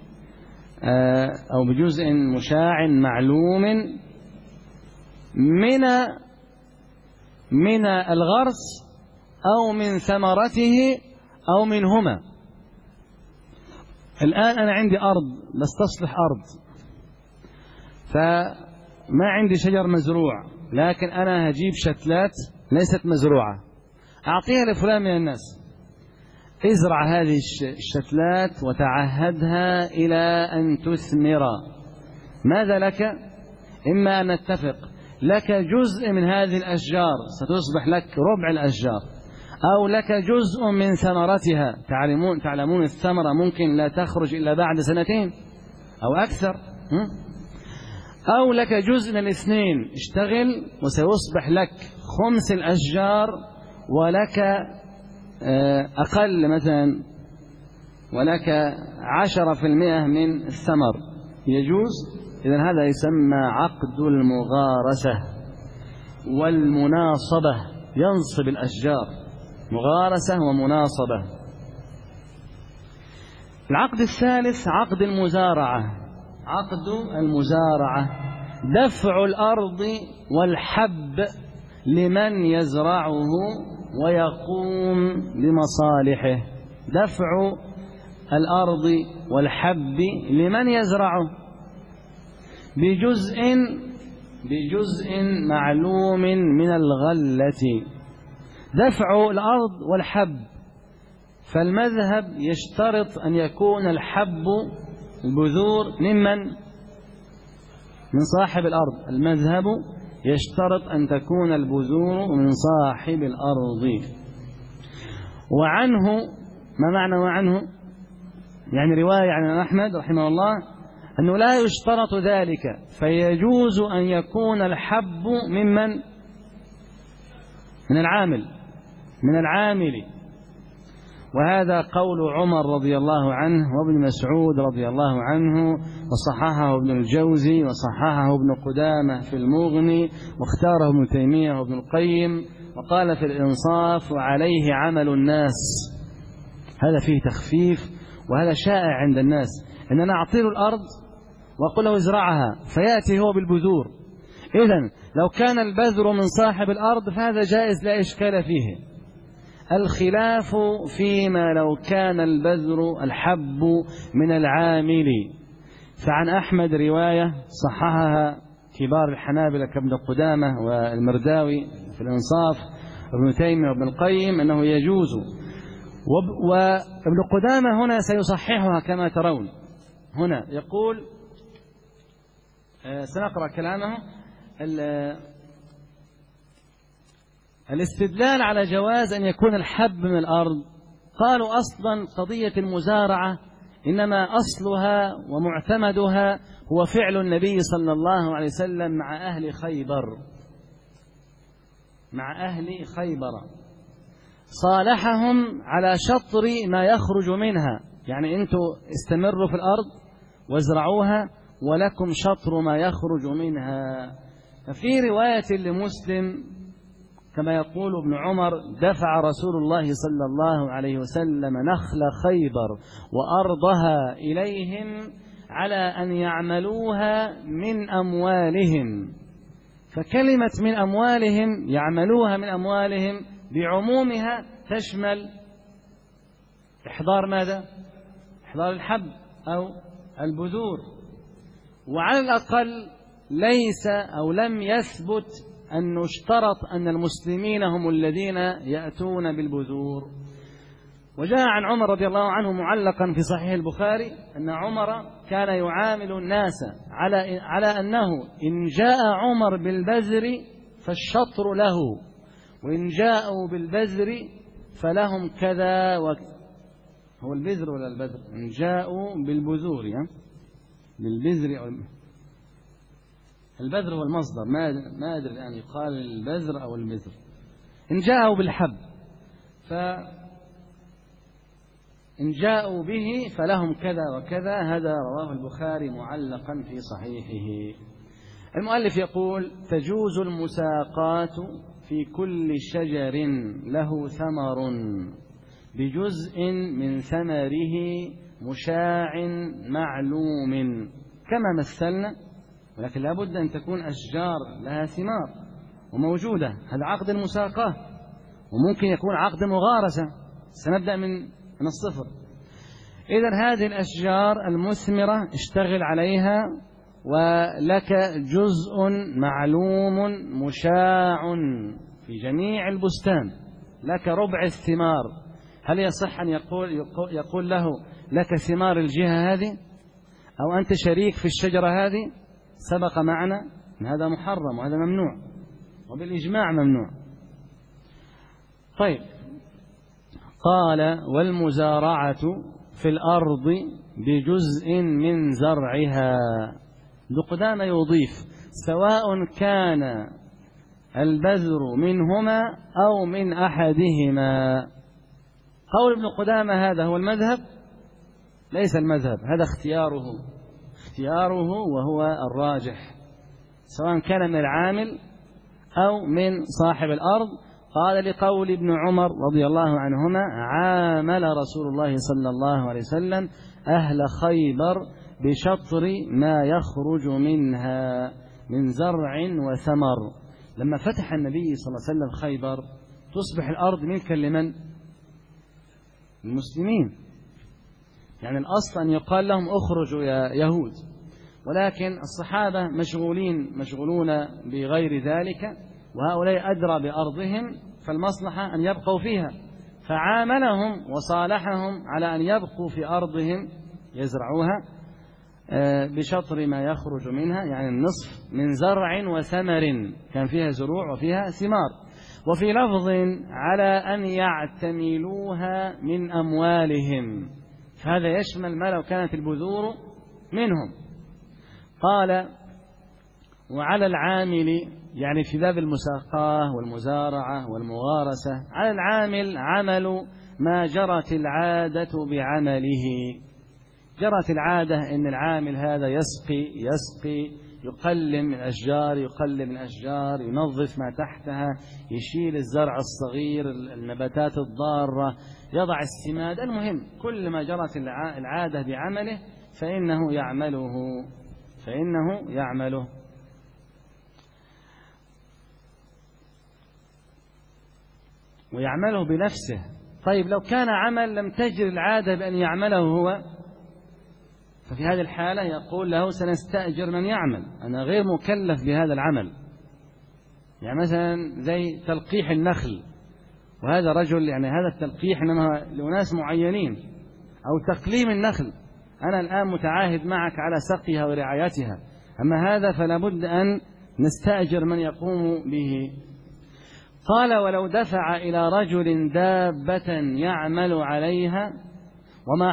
أو بجزء مشاع معلوم من الغرس أو من ثمرته أو منهما. الآن أنا عندي أرض بس تصلح أرض، فما عندي شجر مزروع، لكن أنا هجيب شتلات ليست مزروعة أعطيها لفلان من الناس، ازرع هذه الشتلات وتعهدها إلى أن تثمر. ماذا لك؟ إما أن نتفق لك جزء من هذه الأشجار ستصبح لك ربع الأشجار، أو لك جزء من ثمرتها. تعلمون الثمرة ممكن لا تخرج إلا بعد 2 أو أكثر، أو لك جزء من الاثنين، اشتغل وسيصبح لك 5 الأشجار ولك أقل مثلا، ولك 10% من الثمر، يجوز. إذن هذا يسمى عقد المغارسة والمناصبة، ينصب الأشجار، مغارسة ومناصبة. العقد الثالث عقد المزارعة. عقد المزارعة دفع الأرض والحب لمن يزرعه ويقوم بمصالحه. دفع الأرض والحب لمن يزرعه بجزء معلوم من الغلة. دفع الأرض والحب، فالمذهب يشترط أن يكون الحب البذور من صاحب الأرض. المذهب يشترط أن تكون البذور من صاحب الأرض. وعنه، ما معنى وعنه؟ يعني رواية عن أحمد رحمه الله أنه لا يشترط ذلك، فيجوز أن يكون الحب من العامل. وهذا قول عمر رضي الله عنه وابن مسعود رضي الله عنه، وصححه ابن الجوزي وصححه ابن قدامة في المغني، واختاره ابن تيمية وابن القيم، وقال في الإنصاف وعليه عمل الناس. هذا فيه تخفيف، وهذا شائع عند الناس، أن أنا أعطيه الأرض وأقول له ازرعها فيأتي هو بالبذور. إذن لو كان البذر من صاحب الأرض فهذا جائز لا إشكال فيه. الخلاف فيما لو كان البذر الحب من العامل. فعن أحمد رواية صححها كبار الحنابلة كابن قدامة والمرداوي في الإنصاف وابن تيمية وابن القيم أنه يجوز، وابن قدامة هنا سيصححها كما ترون. هنا يقول، سنقرأ كلامه، الاستدلال على جواز أن يكون الحب من الأرض. قالوا أصلا قضية المزارعة إنما أصلها ومعتمدها هو فعل النبي صلى الله عليه وسلم مع أهل خيبر، صالحهم على شطر ما يخرج منها، يعني أنتم استمروا في الأرض وازرعوها ولكم شطر ما يخرج منها. ففي رواية لمسلم كما يقول ابن عمر: دفع رسول الله صلى الله عليه وسلم نخل خيبر وأرضها إليهم على أن يعملوها من أموالهم. فكلمة من أموالهم، يعملوها من أموالهم، بعمومها تشمل إحضار ماذا؟ إحضار الحب أو البذور. وعلى الأقل ليس أو لم يثبت أن اشترط أن المسلمين هم الذين يأتون بالبذور. وجاء عن عمر رضي الله عنه معلقا في صحيح البخاري أن عمر كان يعامل الناس على أنه إن جاء عمر بالبذر فالشطر له، وإن جاءوا بالبذر فلهم كذا هو البذر ولا البذر؟ إن جاءوا بالبذور، بالبذر أو البذر هو المصدر، ما أدري الآن يقال البذر أو البذر. إن جاءوا بالحب إن جاءوا به فلهم كذا وكذا. هذا رواه البخاري معلقا في صحيحه. المؤلف يقول: تجوز المساقات في كل شجر له ثمر بجزء من ثمره مشاع معلوم كما مثلنا، ولكن لا بد أن تكون أشجار لها ثمار وموجودة. هذا عقد المساقاة، وممكن يكون عقد مغارسة. سنبدأ من الصفر. إذن هذه الأشجار المثمرة اشتغل عليها، ولك جزء معلوم مشاع في جميع البستان، لك ربع الثمار. هل يصح أن يقول له لك ثمار الجهة هذه، أو أنت شريك في الشجرة هذه؟ سبق معنا أن هذا محرم وهذا ممنوع، وبالإجماع ممنوع. طيب، قال: والمزارعة في الأرض بجزء من زرعها. ابن قدامة يضيف: سواء كان البذر منهما أو من أحدهما. قول ابن قدامة هذا هو المذهب؟ ليس المذهب، هذا اختياره وهو الراجح، سواء كان من العامل أو من صاحب الأرض. قال: لقول ابن عمر رضي الله عنهما: عامل رسول الله صلى الله عليه وسلم أهل خيبر بشطر ما يخرج منها من زرع وثمر. لما فتح النبي صلى الله عليه وسلم خيبر تصبح الأرض ملكا لمن؟ المسلمين. يعني الأصل أن يقال لهم اخرجوا يا يهود، ولكن الصحابة مشغولون بغير ذلك، وهؤلاء أدرى بأرضهم، فالمصلحة أن يبقوا فيها، فعاملهم وصالحهم على أن يبقوا في أرضهم يزرعوها بشطر ما يخرج منها، يعني النصف من زرع وثمر، كان فيها زروع وفيها ثمار. وفي لفظ: على أن يعتملوها من أموالهم، فهذا يشمل ما لو كانت البذور منهم. قال: وعلى العامل، يعني في باب المساقاة والمزارعة والمغارسة، على العامل عمل ما جرت العادة بعمله. جرت العادة أن العامل هذا يسقي يقلم من أشجار، ينظف ما تحتها، يشيل الزرع الصغير، النباتات الضارة، يضع السماد، المهم كل ما جرت العادة بعمله فإنه يعمله. ويعمله بنفسه. طيب، لو كان عمل لم تجر العادة بأن يعمله هو، ففي هذه الحالة يقول له: سنستأجر من يعمل، أنا غير مكلف بهذا العمل. يعني مثلا زي تلقيح النخل، وهذا رجل، يعني هذا التلقيح إنما لناس معينين، أو تقليم النخل، أنا الآن متعاهد معك على سقيها ورعايتها، أما هذا فلا بد أن نستأجر من يقوم به. قال: ولو دفع إلى رجل دابة يعمل عليها وما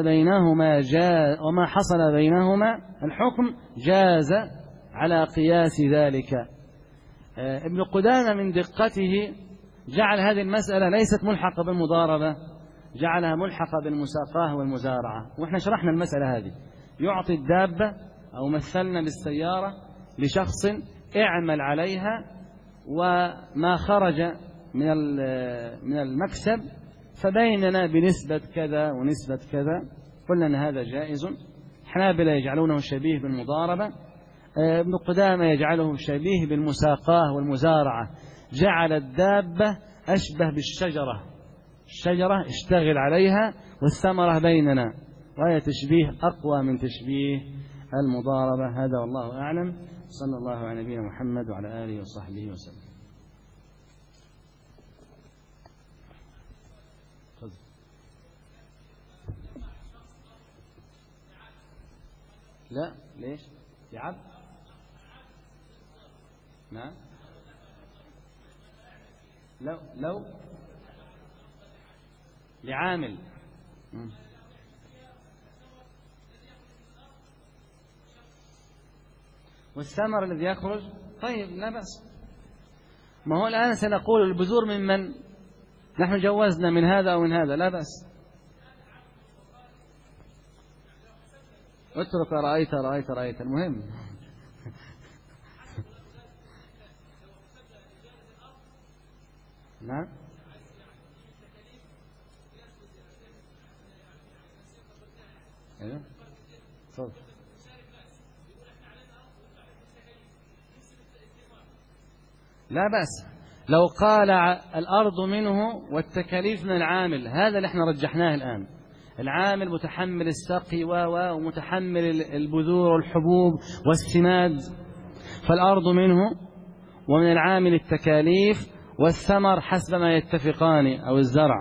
حصل بينهما الحكم جاز على قياس ذلك. ابن قدامة من دقته جعل هذه المسألة ليست ملحقة بالمضاربة، جعلها ملحقة بالمساقاة والمزارعة. وإحنا شرحنا المسألة هذه. يعطي الدابة أو مثلنا بالسيارة لشخص اعمل عليها، وما خرج من المكسب فبيننا بنسبة كذا ونسبة كذا. قلنا أن هذا جائز. حنابلة يجعلونه شبيه بالمضاربة، ابن قدامة يجعله شبيه بالمساقاة والمزارعة. جعل الدابة أشبه بالشجرة، الشجرة اشتغل عليها والثمرة بيننا، وهي تشبيه أقوى من تشبيه المضاربة. هذا والله أعلم. صلى الله على نبينا محمد وعلى آله وصحبه وسلم. لا، ليش؟ لعبد؟ نعم. لو لعامل. والثمر الذي يخرج، طيب لا بأس. ما هو الآن سنقول البذور من نحن جوزنا من هذا أو من هذا، لا بأس. اترك رأيت المهم. نعم. ايوه صدق. لا بأس لو قال الأرض منه والتكاليف من العامل، هذا اللي احنا رجحناه الآن. العامل متحمل السقي ومتحمل البذور والحبوب والسماد، فالأرض منه، ومن العامل التكاليف والثمر حسب ما يتفقان أو الزرع.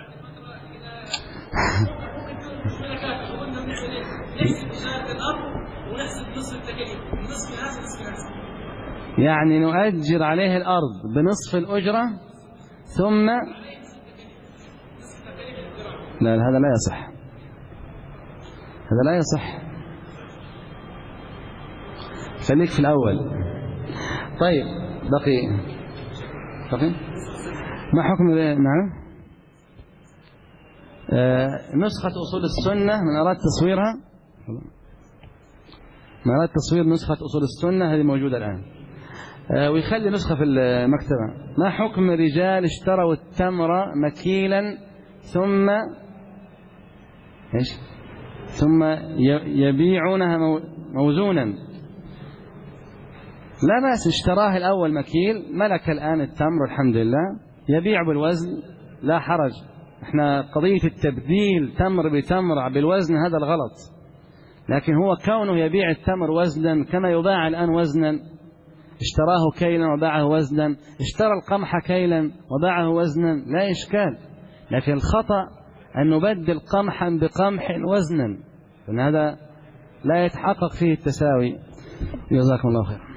يعني نؤجر عليه الأرض بنصف الأجرة ثم لا، هذا لا يصح، هذا لا يصح، خليك في الأول. طيب بقي ما حكم نعم نسخة أصول السنة، من أراد تصويرها، من أراد تصوير نسخة أصول السنة هذه موجودة الآن، ويخلي نسخة في المكتبة. ما حكم رجال اشتروا التمر مكيلا ثم يبيعونها موزونا؟ لا بأس، اشتراه الأول مكيل، ملك الآن التمر الحمد لله، يبيع بالوزن لا حرج. احنا قضية التبديل تمر بتمر بالوزن هذا الغلط، لكن هو كونه يبيع التمر وزنا كما يباع الآن وزنا، اشتراه كيلا وباعه وزنا، اشترى القمح كيلا وباعه وزنا، لا إشكال. لكن الخطأ أن نبدل قمحا بقمح وزنا، فإن هذا لا يتحقق فيه التساوي. جزاكم الله خير.